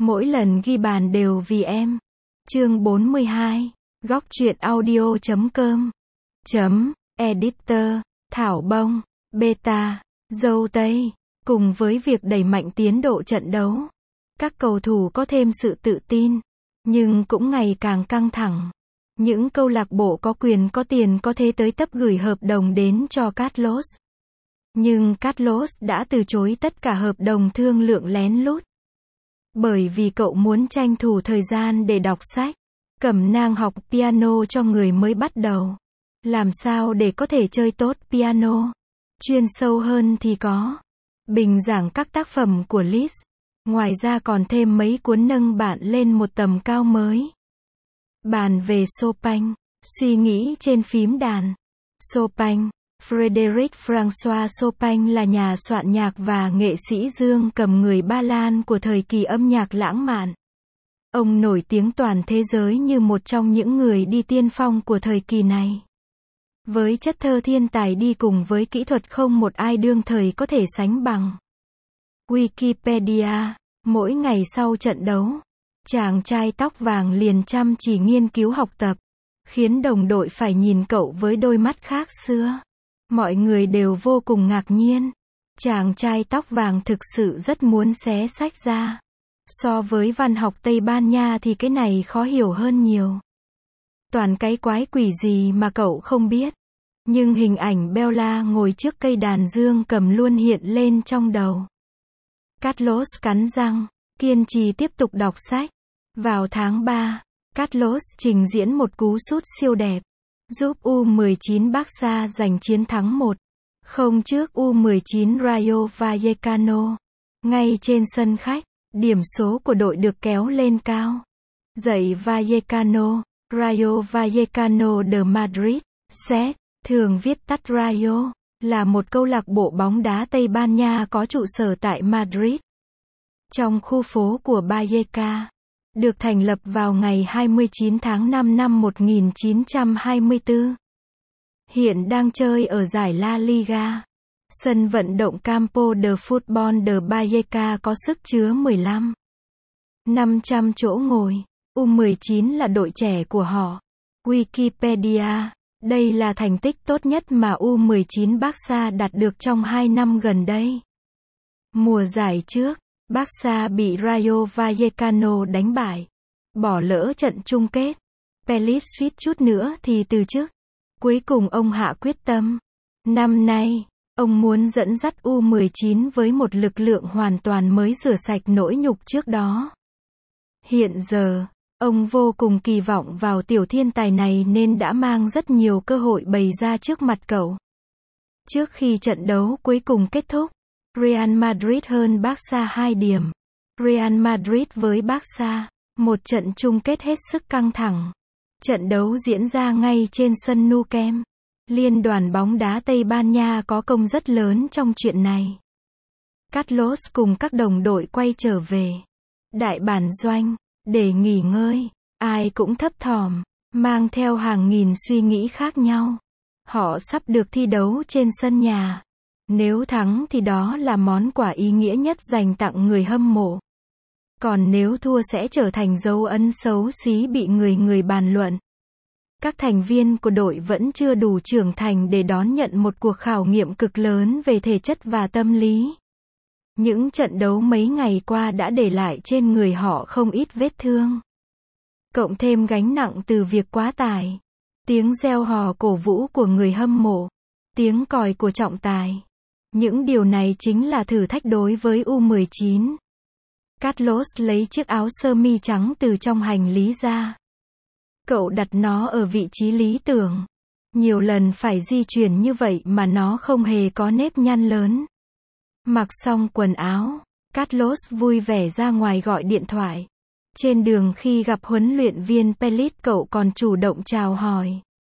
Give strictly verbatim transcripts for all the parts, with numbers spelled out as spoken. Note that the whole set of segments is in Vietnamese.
Mỗi lần ghi bàn đều vì em. Chương bốn mươi hai. Góc truyện audio chấm com. Chấm, editor, Thảo Bông, beta, dâu tây. Cùng với việc đẩy mạnh tiến độ trận đấu, các cầu thủ có thêm sự tự tin, nhưng cũng ngày càng căng thẳng. Những câu lạc bộ có quyền có tiền có thế tới tấp gửi hợp đồng đến cho Carlos. Nhưng Carlos đã từ chối tất cả hợp đồng thương lượng lén lút. Bởi vì cậu muốn tranh thủ thời gian để đọc sách, cẩm nang học piano cho người mới bắt đầu. Làm sao để có thể chơi tốt piano? Chuyên sâu hơn thì có bình giảng các tác phẩm của Liszt. Ngoài ra còn thêm mấy cuốn nâng bạn lên một tầm cao mới. Bàn về Chopin, suy nghĩ trên phím đàn. Chopin, Frédéric François Chopin là nhà soạn nhạc và nghệ sĩ dương cầm người Ba Lan của thời kỳ âm nhạc lãng mạn. Ông nổi tiếng toàn thế giới như một trong những người đi tiên phong của thời kỳ này. Với chất thơ thiên tài đi cùng với kỹ thuật không một ai đương thời có thể sánh bằng. Wikipedia, mỗi ngày sau trận đấu, chàng trai tóc vàng liền chăm chỉ nghiên cứu học tập, khiến đồng đội phải nhìn cậu với đôi mắt khác xưa. Mọi người đều vô cùng ngạc nhiên. Chàng trai tóc vàng thực sự rất muốn xé sách ra. So với văn học Tây Ban Nha thì cái này khó hiểu hơn nhiều. Toàn cái quái quỷ gì mà cậu không biết. Nhưng hình ảnh Bella ngồi trước cây đàn dương cầm luôn hiện lên trong đầu. Carlos cắn răng, kiên trì tiếp tục đọc sách. Vào tháng ba, Carlos trình diễn một cú sút siêu đẹp, giúp U mười chín Barca giành chiến thắng một không trước U mười chín Rayo Vallecano. Ngay trên sân khách, điểm số của đội được kéo lên cao. Dậy Vallecano, Rayo Vallecano de Madrid, xét, thường viết tắt Rayo, là một câu lạc bộ bóng đá Tây Ban Nha có trụ sở tại Madrid, trong khu phố của Vallecca. Được thành lập vào ngày hai mươi chín tháng năm năm một nghìn chín trăm hai mươi tư. Hiện đang chơi ở giải La Liga. Sân vận động Campo de Fútbol de Vallecca có sức chứa mười lăm nghìn năm trăm chỗ ngồi. U mười chín là đội trẻ của họ. Wikipedia, đây là thành tích tốt nhất mà U mười chín Barca đạt được trong hai năm gần đây. Mùa giải trước, Barca bị Rayo Vallecano đánh bại, bỏ lỡ trận chung kết. Pelé suýt chút nữa thì từ chức. Cuối cùng ông hạ quyết tâm. Năm nay, ông muốn dẫn dắt U mười chín với một lực lượng hoàn toàn mới rửa sạch nỗi nhục trước đó. Hiện giờ, ông vô cùng kỳ vọng vào tiểu thiên tài này nên đã mang rất nhiều cơ hội bày ra trước mặt cậu. Trước khi trận đấu cuối cùng kết thúc, Real Madrid hơn Barca hai điểm. Real Madrid với Barca, một trận chung kết hết sức căng thẳng. Trận đấu diễn ra ngay trên sân Nou Camp. Liên đoàn bóng đá Tây Ban Nha có công rất lớn trong chuyện này. Carlos cùng các đồng đội quay trở về đại bản doanh để nghỉ ngơi. Ai cũng thấp thỏm, mang theo hàng nghìn suy nghĩ khác nhau. Họ sắp được thi đấu trên sân nhà. Nếu thắng thì đó là món quà ý nghĩa nhất dành tặng người hâm mộ. Còn nếu thua sẽ trở thành dấu ấn xấu xí bị người người bàn luận. Các thành viên của đội vẫn chưa đủ trưởng thành để đón nhận một cuộc khảo nghiệm cực lớn về thể chất và tâm lý. Những trận đấu mấy ngày qua đã để lại trên người họ không ít vết thương. Cộng thêm gánh nặng từ việc quá tải. Tiếng reo hò cổ vũ của người hâm mộ. Tiếng còi của trọng tài. Những điều này chính là thử thách đối với U mười chín. Carlos lấy chiếc áo sơ mi trắng từ trong hành lý ra. Cậu đặt nó ở vị trí lý tưởng. Nhiều lần phải di chuyển như vậy mà nó không hề có nếp nhăn lớn. Mặc xong quần áo, Carlos vui vẻ ra ngoài gọi điện thoại. Trên đường khi gặp huấn luyện viên Pelé, cậu còn chủ động chào hỏi.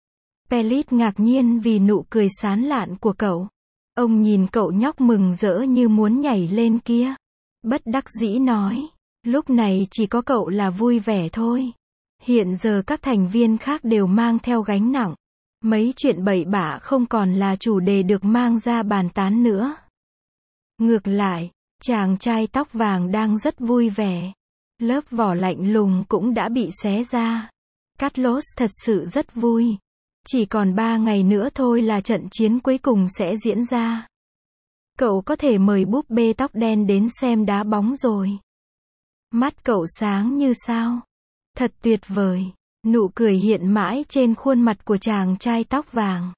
Pelé ngạc nhiên vì nụ cười sán lạn của cậu. Ông nhìn cậu nhóc mừng rỡ như muốn nhảy lên kia. Bất đắc dĩ nói, lúc này chỉ có cậu là vui vẻ thôi. Hiện giờ các thành viên khác đều mang theo gánh nặng. Mấy chuyện bậy bạ không còn là chủ đề được mang ra bàn tán nữa. Ngược lại, chàng trai tóc vàng đang rất vui vẻ. Lớp vỏ lạnh lùng cũng đã bị xé ra. Carlos thật sự rất vui. Chỉ còn ba ngày nữa thôi là trận chiến cuối cùng sẽ diễn ra. Cậu có thể mời búp bê tóc đen đến xem đá bóng rồi. Mắt cậu sáng như sao. Thật tuyệt vời. Nụ cười hiện mãi trên khuôn mặt của chàng trai tóc vàng.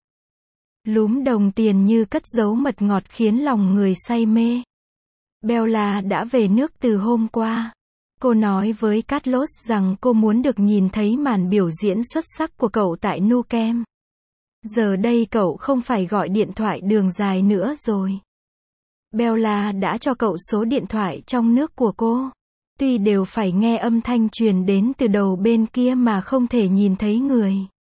Lúm đồng tiền như cất giấu mật ngọt khiến lòng người say mê. Bella đã về nước từ hôm qua. Cô nói với Carlos rằng cô muốn được nhìn thấy màn biểu diễn xuất sắc của cậu tại Nou Camp. Giờ đây cậu không phải gọi điện thoại đường dài nữa rồi. Bella đã cho cậu số điện thoại trong nước của cô. Tuy đều phải nghe âm thanh truyền đến từ đầu bên kia mà không thể nhìn thấy người.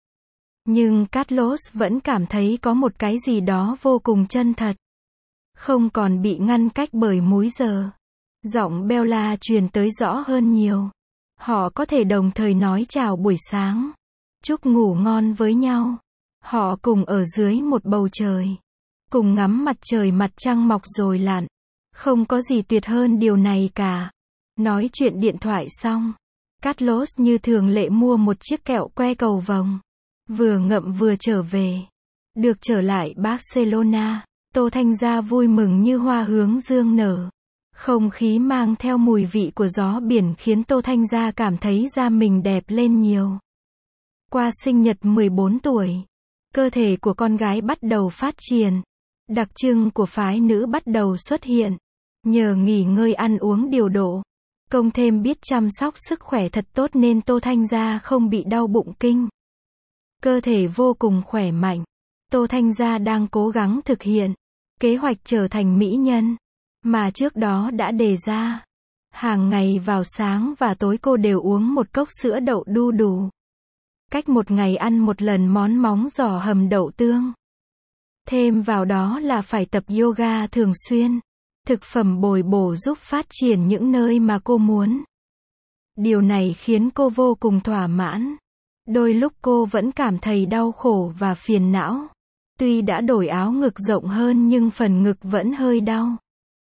Nhưng Carlos vẫn cảm thấy có một cái gì đó vô cùng chân thật. Không còn bị ngăn cách bởi múi giờ. Giọng Bella truyền tới rõ hơn nhiều. Họ có thể đồng thời nói chào buổi sáng. Chúc ngủ ngon với nhau. Họ cùng ở dưới một bầu trời. Cùng ngắm mặt trời mặt trăng mọc rồi lặn. Không có gì tuyệt hơn điều này cả. Nói chuyện điện thoại xong. Carlos như thường lệ mua một chiếc kẹo que cầu vồng. Vừa ngậm vừa trở về. Được trở lại Barcelona. Tô Thanh Gia vui mừng như hoa hướng dương nở. Không khí mang theo mùi vị của gió biển khiến Tô Thanh Gia cảm thấy da mình đẹp lên nhiều. Qua sinh nhật mười bốn tuổi, cơ thể của con gái bắt đầu phát triển. Đặc trưng của phái nữ bắt đầu xuất hiện. Nhờ nghỉ ngơi ăn uống điều độ, công thêm biết chăm sóc sức khỏe thật tốt nên Tô Thanh Gia không bị đau bụng kinh. Cơ thể vô cùng khỏe mạnh. Tô Thanh Gia đang cố gắng thực hiện kế hoạch trở thành mỹ nhân mà trước đó đã đề ra. Hàng ngày vào sáng và tối cô đều uống một cốc sữa đậu đu đủ. Cách một ngày ăn một lần món móng giò hầm đậu tương. Thêm vào đó là phải tập yoga thường xuyên. Thực phẩm bồi bổ giúp phát triển những nơi mà cô muốn. Điều này khiến cô vô cùng thỏa mãn. Đôi lúc cô vẫn cảm thấy đau khổ và phiền não. Tuy đã đổi áo ngực rộng hơn nhưng phần ngực vẫn hơi đau.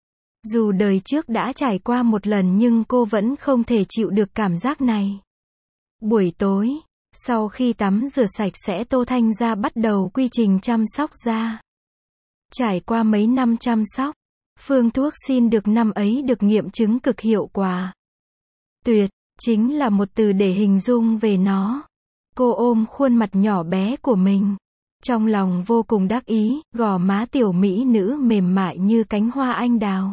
Dù đời trước đã trải qua một lần nhưng cô vẫn không thể chịu được cảm giác này. Buổi tối, sau khi tắm rửa sạch sẽ Tô Thanh Gia bắt đầu quy trình chăm sóc da. Trải qua mấy năm chăm sóc, phương thuốc xin được năm ấy được nghiệm chứng cực hiệu quả. Tuyệt, chính là một từ để hình dung về nó. Cô ôm khuôn mặt nhỏ bé của mình. Trong lòng vô cùng đắc ý, gò má tiểu mỹ nữ mềm mại như cánh hoa anh đào.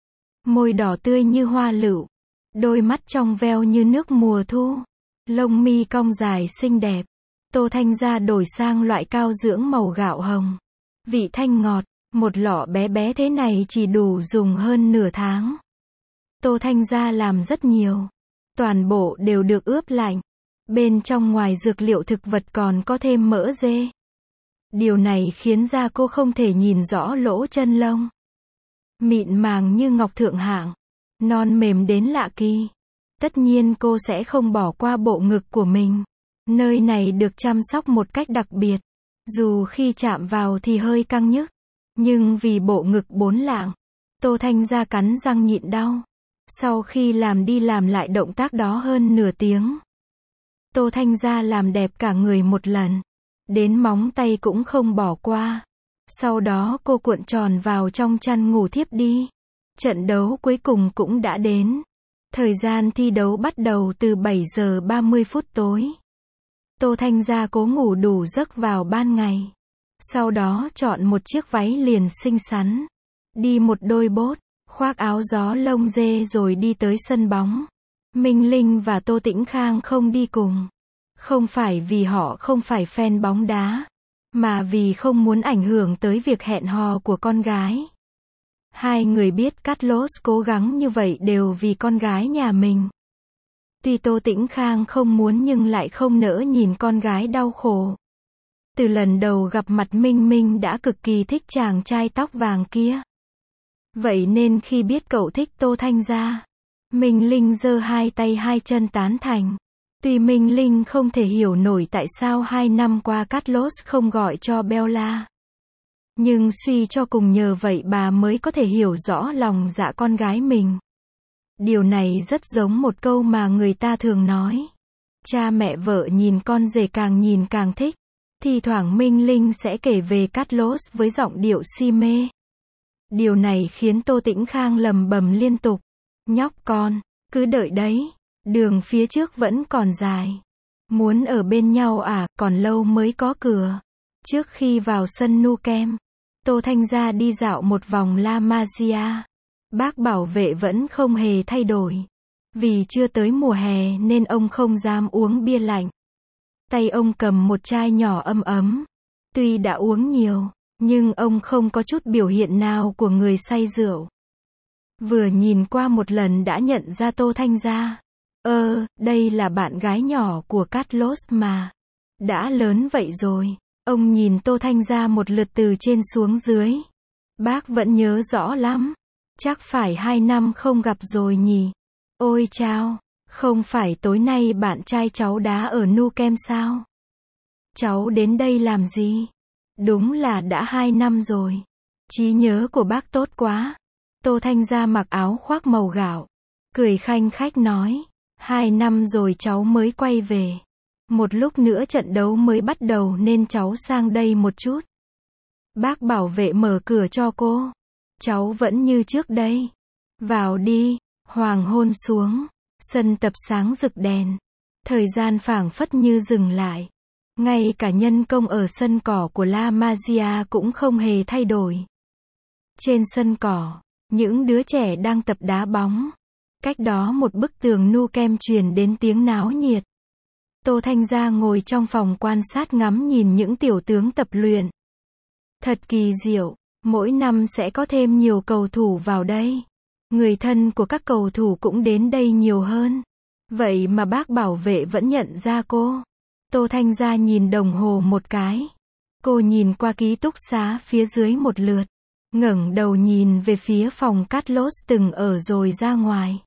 Môi đỏ tươi như hoa lựu. Đôi mắt trong veo như nước mùa thu. Lông mi cong dài xinh đẹp. Tô Thanh Gia đổi sang loại cao dưỡng màu gạo hồng. Vị thanh ngọt, một lọ bé bé thế này chỉ đủ dùng hơn nửa tháng. Tô Thanh Gia làm rất nhiều. Toàn bộ đều được ướp lạnh. Bên trong ngoài dược liệu thực vật còn có thêm mỡ dê. Điều này khiến da cô không thể nhìn rõ lỗ chân lông. Mịn màng như ngọc thượng hạng. Non mềm đến lạ kỳ. Tất nhiên cô sẽ không bỏ qua bộ ngực của mình. Nơi này được chăm sóc một cách đặc biệt. Dù khi chạm vào thì hơi căng nhức. Nhưng vì bộ ngực bốn lạng, Tô Thanh Gia cắn răng nhịn đau. Sau khi làm đi làm lại động tác đó hơn nửa tiếng. Tô Thanh Gia làm đẹp cả người một lần. Đến móng tay cũng không bỏ qua. Sau đó cô cuộn tròn vào trong chăn ngủ thiếp đi. Trận đấu cuối cùng cũng đã đến. Thời gian thi đấu bắt đầu từ bảy giờ ba mươi phút tối. Tô Thanh Gia cố ngủ đủ giấc vào ban ngày. Sau đó chọn một chiếc váy liền xinh xắn. Đi một đôi bốt, khoác áo gió lông dê rồi đi tới sân bóng. Minh Linh và Tô Tĩnh Khang không đi cùng. Không phải vì họ không phải fan bóng đá, mà vì không muốn ảnh hưởng tới việc hẹn hò của con gái. Hai người biết Carlos cố gắng như vậy đều vì con gái nhà mình. Tuy Tô Tĩnh Khang không muốn nhưng lại không nỡ nhìn con gái đau khổ. Từ lần đầu gặp mặt Minh Minh đã cực kỳ thích chàng trai tóc vàng kia. Vậy nên khi biết cậu thích Tô Thanh Gia, Minh Linh giơ hai tay hai chân tán thành. Tuy Minh Linh không thể hiểu nổi tại sao hai năm qua Carlos không gọi cho Bella. Nhưng suy cho cùng nhờ vậy bà mới có thể hiểu rõ lòng dạ con gái mình. Điều này rất giống một câu mà người ta thường nói. Cha mẹ vợ nhìn con rể càng nhìn càng thích. Thi thoảng Minh Linh sẽ kể về Carlos với giọng điệu si mê. Điều này khiến Tô Tĩnh Khang lầm bầm liên tục. Nhóc con, cứ đợi đấy. Đường phía trước vẫn còn dài. Muốn ở bên nhau à, còn lâu mới có cửa. Trước khi vào sân Nou Camp, Tô Thanh Gia đi dạo một vòng La Masia. Bác bảo vệ vẫn không hề thay đổi. Vì chưa tới mùa hè nên ông không dám uống bia lạnh. Tay ông cầm một chai nhỏ ấm ấm. Tuy đã uống nhiều, nhưng ông không có chút biểu hiện nào của người say rượu. Vừa nhìn qua một lần đã nhận ra Tô Thanh Gia. Ơ, đây là bạn gái nhỏ của Carlos mà. Đã lớn vậy rồi. Ông nhìn Tô Thanh Gia một lượt từ trên xuống dưới. Bác vẫn nhớ rõ lắm. Chắc phải hai năm không gặp rồi nhỉ. Ôi chao, không phải tối nay bạn trai cháu đá ở Nou Camp sao? Cháu đến đây làm gì? Đúng là đã hai năm rồi. Trí nhớ của bác tốt quá. Tô Thanh Gia mặc áo khoác màu gạo. Cười khanh khách nói. Hai năm rồi cháu mới quay về. Một lúc nữa trận đấu mới bắt đầu nên cháu sang đây một chút. Bác bảo vệ mở cửa cho cô. Cháu vẫn như trước đây. Vào đi. Hoàng hôn xuống. Sân tập sáng rực đèn. Thời gian phảng phất như dừng lại. Ngay cả nhân công ở sân cỏ của La Masia cũng không hề thay đổi. Trên sân cỏ, những đứa trẻ đang tập đá bóng. Cách đó một bức tường Nou Camp truyền đến tiếng náo nhiệt. Tô Thanh Gia ngồi trong phòng quan sát ngắm nhìn những tiểu tướng tập luyện. Thật kỳ diệu, mỗi năm sẽ có thêm nhiều cầu thủ vào đây. Người thân của các cầu thủ cũng đến đây nhiều hơn. Vậy mà bác bảo vệ vẫn nhận ra cô. Tô Thanh Gia nhìn đồng hồ một cái. Cô nhìn qua ký túc xá phía dưới một lượt. Ngẩng đầu nhìn về phía phòng Carlos từng ở rồi ra ngoài.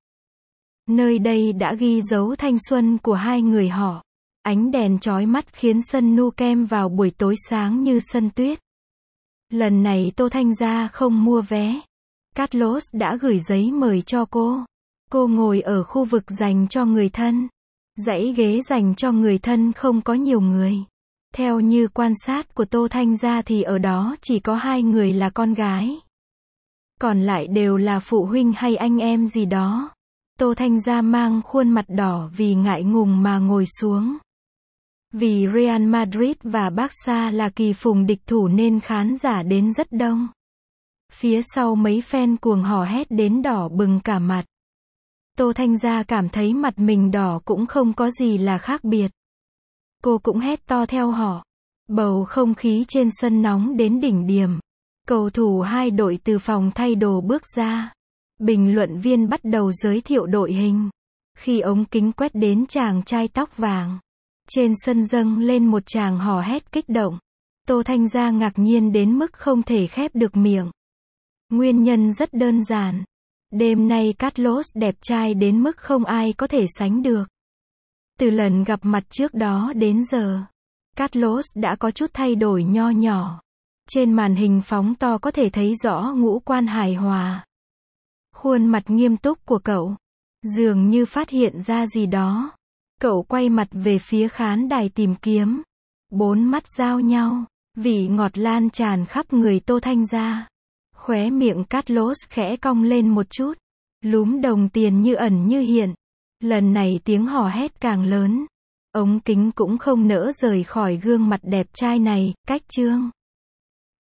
Nơi đây đã ghi dấu thanh xuân của hai người họ. Ánh đèn chói mắt khiến sân Nou Camp vào buổi tối sáng như sân tuyết. Lần này Tô Thanh Gia không mua vé. Carlos đã gửi giấy mời cho cô. Cô ngồi ở khu vực dành cho người thân. Dãy ghế dành cho người thân không có nhiều người. Theo như quan sát của Tô Thanh Gia thì ở đó chỉ có hai người là con gái. Còn lại đều là phụ huynh hay anh em gì đó. Tô Thanh Gia mang khuôn mặt đỏ vì ngại ngùng mà ngồi xuống. Vì Real Madrid và Barca là kỳ phùng địch thủ nên khán giả đến rất đông. Phía sau mấy fan cuồng hò hét đến đỏ bừng cả mặt. Tô Thanh Gia cảm thấy mặt mình đỏ cũng không có gì là khác biệt. Cô cũng hét to theo họ. Bầu không khí trên sân nóng đến đỉnh điểm. Cầu thủ hai đội từ phòng thay đồ bước ra. Bình luận viên bắt đầu giới thiệu đội hình. Khi ống kính quét đến chàng trai tóc vàng, trên sân dâng lên một tràng hò hét kích động. Tô Thanh Gia ngạc nhiên đến mức không thể khép được miệng. Nguyên nhân rất đơn giản. Đêm nay Carlos đẹp trai đến mức không ai có thể sánh được. Từ lần gặp mặt trước đó đến giờ, Carlos đã có chút thay đổi nho nhỏ. Trên màn hình phóng to có thể thấy rõ ngũ quan hài hòa. Khuôn mặt nghiêm túc của cậu, dường như phát hiện ra gì đó. Cậu quay mặt về phía khán đài tìm kiếm. Bốn mắt giao nhau, vị ngọt lan tràn khắp người Tô Thanh Gia. Khóe miệng Carlos khẽ cong lên một chút. Lúm đồng tiền như ẩn như hiện. Lần này tiếng hò hét càng lớn. Ống kính cũng không nỡ rời khỏi gương mặt đẹp trai này, cách chương.